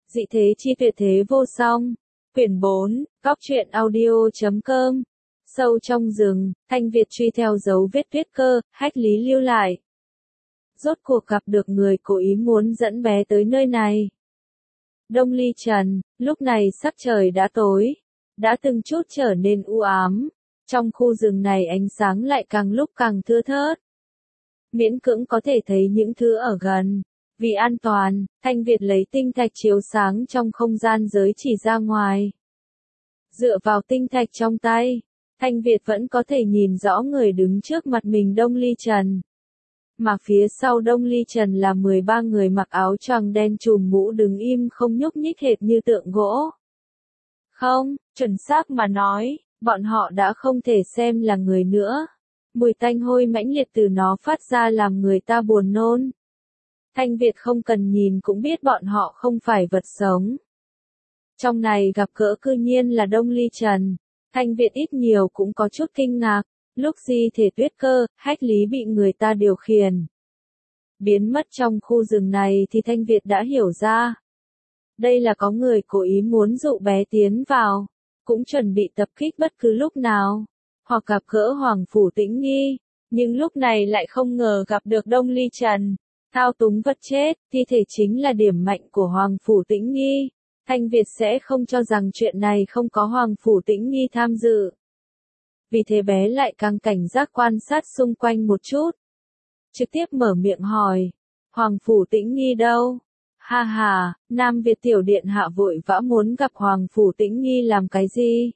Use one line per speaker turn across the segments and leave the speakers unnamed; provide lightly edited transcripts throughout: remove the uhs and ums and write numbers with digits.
Dị thế chi tuyệt thế vô song. Quyển 4, Góc truyện audio.com. Sâu trong rừng, Thanh Việt truy theo dấu vết tuyết cơ, hách lý lưu lại. Rốt cuộc gặp được người cố ý muốn dẫn bé tới nơi này. Đông Ly Trần, lúc này sắc trời đã tối, đã từng chút trở nên u ám. Trong khu rừng này ánh sáng lại càng lúc càng thưa thớt. Miễn cưỡng có thể thấy những thứ ở gần. Vì an toàn, Thanh Việt lấy tinh thạch chiếu sáng trong không gian giới chỉ ra ngoài. Dựa vào tinh thạch trong tay, Thanh Việt vẫn có thể nhìn rõ người đứng trước mặt mình Đông Ly Trần. Mà phía sau Đông Ly Trần là 13 người mặc áo choàng đen trùm mũ đứng im không nhúc nhích hệt như tượng gỗ. Không, chuẩn xác mà nói, bọn họ đã không thể xem là người nữa. Mùi tanh hôi mãnh liệt từ nó phát ra làm người ta buồn nôn. Thanh Việt không cần nhìn cũng biết bọn họ không phải vật sống. Trong này gặp gỡ cư nhiên là Đông Ly Trần. Thanh Việt ít nhiều cũng có chút kinh ngạc. Lúc di thể tuyết cơ, hách lý bị người ta điều khiển biến mất trong khu rừng này thì Thanh Việt đã hiểu ra. Đây là có người cố ý muốn dụ bé tiến vào, cũng chuẩn bị tập kích bất cứ lúc nào, hoặc gặp gỡ Hoàng Phủ Tĩnh Nghi, nhưng lúc này lại không ngờ gặp được Đông Ly Trần. Thao túng vật chết, thi thể chính là điểm mạnh của Hoàng Phủ Tĩnh Nghi. Thanh Việt sẽ không cho rằng chuyện này không có Hoàng Phủ Tĩnh Nghi tham dự. Vì thế bé lại càng cảnh giác quan sát xung quanh một chút. Trực tiếp mở miệng hỏi, Hoàng Phủ Tĩnh Nghi đâu? Ha ha, Nam Việt tiểu điện hạ vội vã muốn gặp Hoàng Phủ Tĩnh Nghi làm cái gì?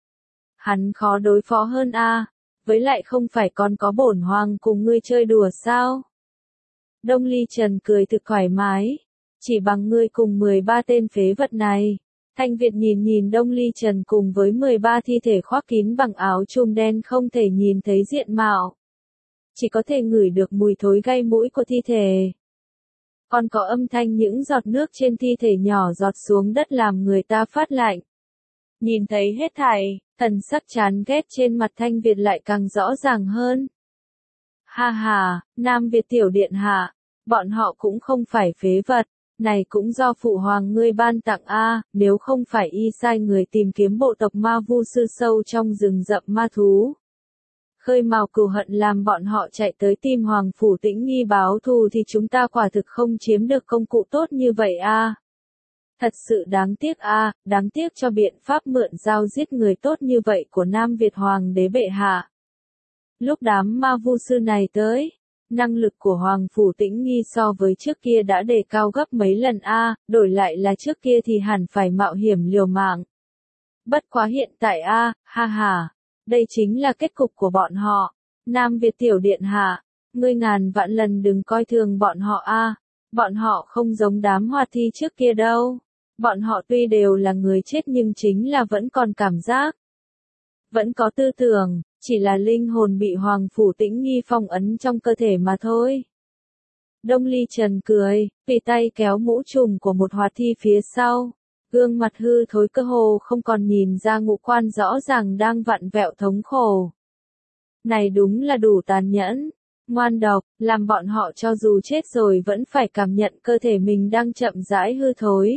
Hắn khó đối phó hơn a, với lại không phải còn có bổn hoàng cùng ngươi chơi đùa sao? Đông Ly Trần cười thực thoải mái, chỉ bằng ngươi cùng 13 tên phế vật này. Thanh Việt nhìn Đông Ly Trần cùng với 13 thi thể khoác kín bằng áo chùm đen không thể nhìn thấy diện mạo. Chỉ có thể ngửi được mùi thối gây mũi của thi thể. Còn có âm thanh những giọt nước trên thi thể nhỏ giọt xuống đất làm người ta phát lạnh. Nhìn thấy hết thảy, thần sắc chán ghét trên mặt Thanh Việt lại càng rõ ràng hơn. Ha ha, Nam Việt tiểu điện hạ, bọn họ cũng không phải phế vật. Này cũng do phụ hoàng ngươi ban tặng a, nếu không phải y sai người tìm kiếm bộ tộc ma vu sư sâu trong rừng rậm ma thú. Khơi mào cừu hận làm bọn họ chạy tới tìm Hoàng Phủ Tĩnh Nghi báo thù thì chúng ta quả thực không chiếm được công cụ tốt như vậy a. Thật sự đáng tiếc a, đáng tiếc cho biện pháp mượn dao giết người tốt như vậy của Nam Việt Hoàng đế bệ hạ. Lúc đám ma vu sư này tới, năng lực của Hoàng Phủ Tĩnh Nghi so với trước kia đã đề cao gấp mấy lần a, đổi lại là trước kia thì hẳn phải mạo hiểm liều mạng. Bất quá hiện tại a, ha ha, đây chính là kết cục của bọn họ. Nam Việt tiểu điện hạ, ngươi ngàn vạn lần đừng coi thường bọn họ a, bọn họ không giống đám hoa thi trước kia đâu. Bọn họ tuy đều là người chết nhưng chính là vẫn còn cảm giác, vẫn có tư tưởng. Chỉ là linh hồn bị Hoàng Phủ Tĩnh Nghi phong ấn trong cơ thể mà thôi. Đông Ly Trần cười, tùy tay kéo mũ trùm của một hoạt thi phía sau. Gương mặt hư thối cơ hồ không còn nhìn ra ngũ quan rõ ràng đang vặn vẹo thống khổ. Này đúng là đủ tàn nhẫn, ngoan độc, làm bọn họ cho dù chết rồi vẫn phải cảm nhận cơ thể mình đang chậm rãi hư thối.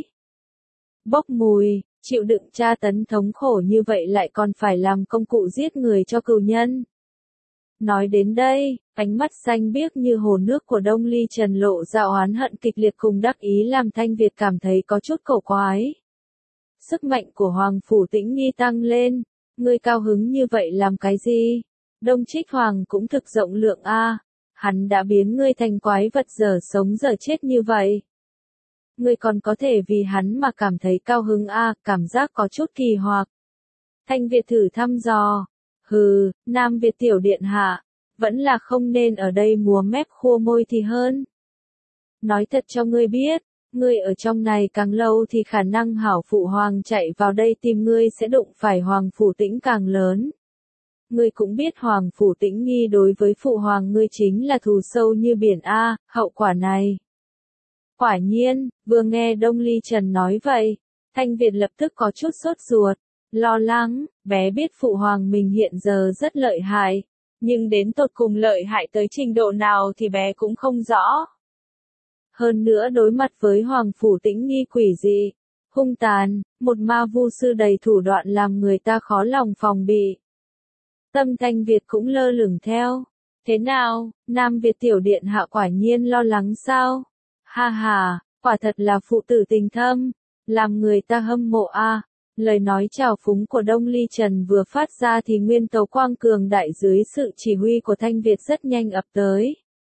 Bốc mùi. Chịu đựng tra tấn thống khổ như vậy lại còn phải làm công cụ giết người cho cừu nhân. Nói đến đây, ánh mắt xanh biếc như hồ nước của Đông Ly Trần lộ ra oán hận kịch liệt cùng đắc ý làm Thanh Việt cảm thấy có chút cổ quái. Sức mạnh của Hoàng Phủ Tĩnh Nghi tăng lên, ngươi cao hứng như vậy làm cái gì? Đông Trích Hoàng cũng thực rộng lượng a, hắn đã biến ngươi thành quái vật dở sống dở chết như vậy. Ngươi còn có thể vì hắn mà cảm thấy cao hứng a, cảm giác có chút kỳ hoặc. Thanh Việt thử thăm dò. Hừ, Nam Việt tiểu điện hạ, vẫn là không nên ở đây múa mép khua môi thì hơn. Nói thật cho ngươi biết, ngươi ở trong này càng lâu thì khả năng hảo phụ hoàng chạy vào đây tìm ngươi sẽ đụng phải Hoàng Phủ Tĩnh càng lớn. Ngươi cũng biết Hoàng Phủ Tĩnh Nghi đối với phụ hoàng ngươi chính là thù sâu như biển a, hậu quả này. Quả nhiên, vừa nghe Đông Ly Trần nói vậy, Thanh Việt lập tức có chút sốt ruột, lo lắng, bé biết phụ hoàng mình hiện giờ rất lợi hại, nhưng đến tột cùng lợi hại tới trình độ nào thì bé cũng không rõ. Hơn nữa đối mặt với Hoàng Phủ Tĩnh Nghi quỷ dị, hung tàn, một ma vu sư đầy thủ đoạn làm người ta khó lòng phòng bị. Tâm Thanh Việt cũng lơ lửng theo. Thế nào, Nam Việt tiểu điện hạ quả nhiên lo lắng sao? Ha ha, quả thật là phụ tử tình thâm, làm người ta hâm mộ a. Lời nói trào phúng của Đông Ly Trần vừa phát ra thì nguyên tố quang cường đại dưới sự chỉ huy của Thanh Việt rất nhanh ập tới.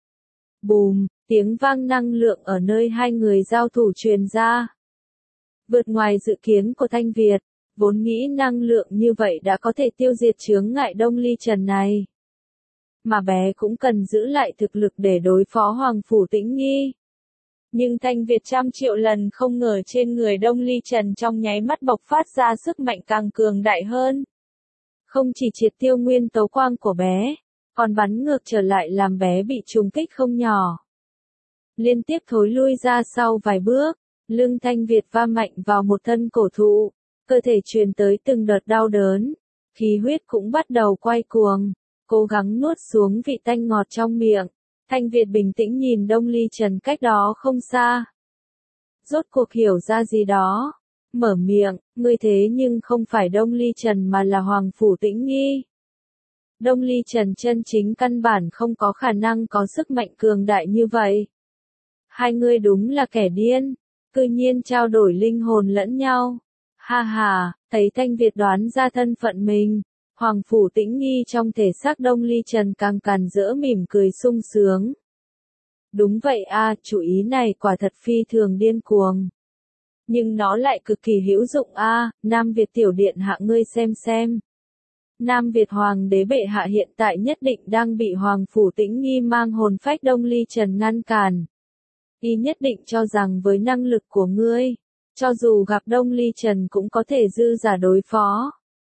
Bùm, tiếng vang năng lượng ở nơi hai người giao thủ truyền ra. Vượt ngoài dự kiến của Thanh Việt, vốn nghĩ năng lượng như vậy đã có thể tiêu diệt chướng ngại Đông Ly Trần này. Mà bé cũng cần giữ lại thực lực để đối phó Hoàng Phủ Tĩnh Nghi. Nhưng Thanh Việt trăm triệu lần không ngờ trên người Đông Ly Trần trong nháy mắt bộc phát ra sức mạnh càng cường đại hơn. Không chỉ triệt tiêu nguyên tố quang của bé, còn bắn ngược trở lại làm bé bị trùng kích không nhỏ. Liên tiếp thối lui ra sau vài bước, lưng Thanh Việt va mạnh vào một thân cổ thụ, cơ thể truyền tới từng đợt đau đớn, khí huyết cũng bắt đầu quay cuồng, cố gắng nuốt xuống vị tanh ngọt trong miệng. Thanh Việt bình tĩnh nhìn Đông Ly Trần cách đó không xa. Rốt cuộc hiểu ra gì đó, mở miệng, ngươi thế nhưng không phải Đông Ly Trần mà là Hoàng Phủ Tĩnh Nghi. Đông Ly Trần chân chính căn bản không có khả năng có sức mạnh cường đại như vậy. Hai người đúng là kẻ điên, cư nhiên trao đổi linh hồn lẫn nhau. Ha ha, thấy Thanh Việt đoán ra thân phận mình, Hoàng Phủ Tĩnh Nghi trong thể xác Đông Ly Trần càng càn rỡ mỉm cười sung sướng. Đúng vậy a, chủ ý này quả thật phi thường điên cuồng. Nhưng nó lại cực kỳ hữu dụng a, Nam Việt tiểu điện hạ ngươi xem. Nam Việt Hoàng đế bệ hạ hiện tại nhất định đang bị Hoàng Phủ Tĩnh Nghi mang hồn phách Đông Ly Trần ngăn cản. Y nhất định cho rằng với năng lực của ngươi, cho dù gặp Đông Ly Trần cũng có thể dư giả đối phó.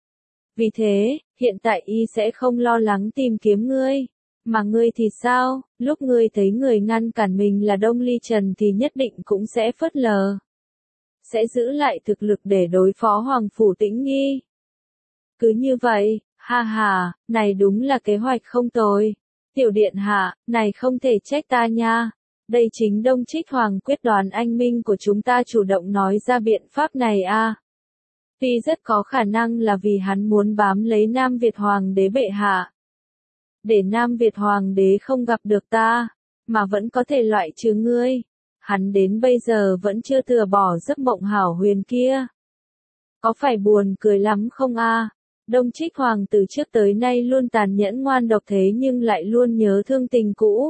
Vì thế, hiện tại y sẽ không lo lắng tìm kiếm ngươi. Mà ngươi thì sao, lúc ngươi thấy người ngăn cản mình là Đông Ly Trần thì nhất định cũng sẽ phớt lờ. Sẽ giữ lại thực lực để đối phó Hoàng Phủ Tĩnh Nghi. Cứ như vậy, ha ha, này đúng là kế hoạch không tồi. Tiểu điện hạ, này không thể trách ta nha. Đây chính Đông Trích Hoàng quyết đoán anh minh của chúng ta chủ động nói ra biện pháp này a. Tuy rất có khả năng là vì hắn muốn bám lấy Nam Việt Hoàng đế bệ hạ. Để Nam Việt Hoàng đế không gặp được ta, mà vẫn có thể loại trừ ngươi. Hắn đến bây giờ vẫn chưa từ bỏ giấc mộng hảo huyền kia. Có phải buồn cười lắm không a? Đông Trích Hoàng từ trước tới nay luôn tàn nhẫn ngoan độc thế nhưng lại luôn nhớ thương tình cũ.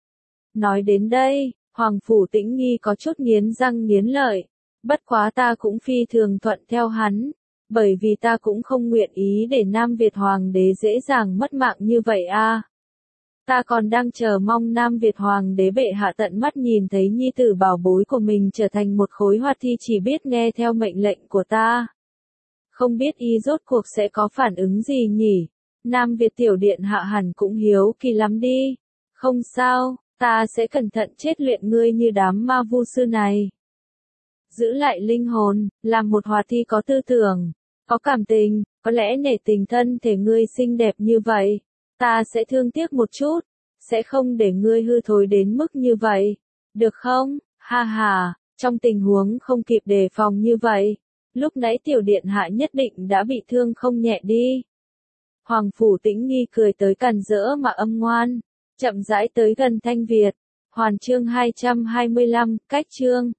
Nói đến đây, Hoàng Phủ Tĩnh Nghi có chút nghiến răng nghiến lợi. Bất quá ta cũng phi thường thuận theo hắn, bởi vì ta cũng không nguyện ý để Nam Việt Hoàng đế dễ dàng mất mạng như vậy a. Ta còn đang chờ mong Nam Việt Hoàng đế bệ hạ tận mắt nhìn thấy nhi tử bảo bối của mình trở thành một khối hoạt thi chỉ biết nghe theo mệnh lệnh của ta. Không biết y rốt cuộc sẽ có phản ứng gì nhỉ? Nam Việt tiểu điện hạ hẳn cũng hiếu kỳ lắm đi. Không sao, ta sẽ cẩn thận chết luyện ngươi như đám ma vu sư này. Giữ lại linh hồn, làm một hoạt thi có tư tưởng, có cảm tình, có lẽ nể tình thân thể ngươi xinh đẹp như vậy. Ta sẽ thương tiếc một chút, sẽ không để ngươi hư thối đến mức như vậy. Được không? Ha ha, trong tình huống không kịp đề phòng như vậy, lúc nãy tiểu điện hạ nhất định đã bị thương không nhẹ đi. Hoàng Phủ Tĩnh Nghi cười tới càn rỡ mà âm ngoan, chậm rãi tới gần Thanh Việt. Hoàn chương 225, cách chương.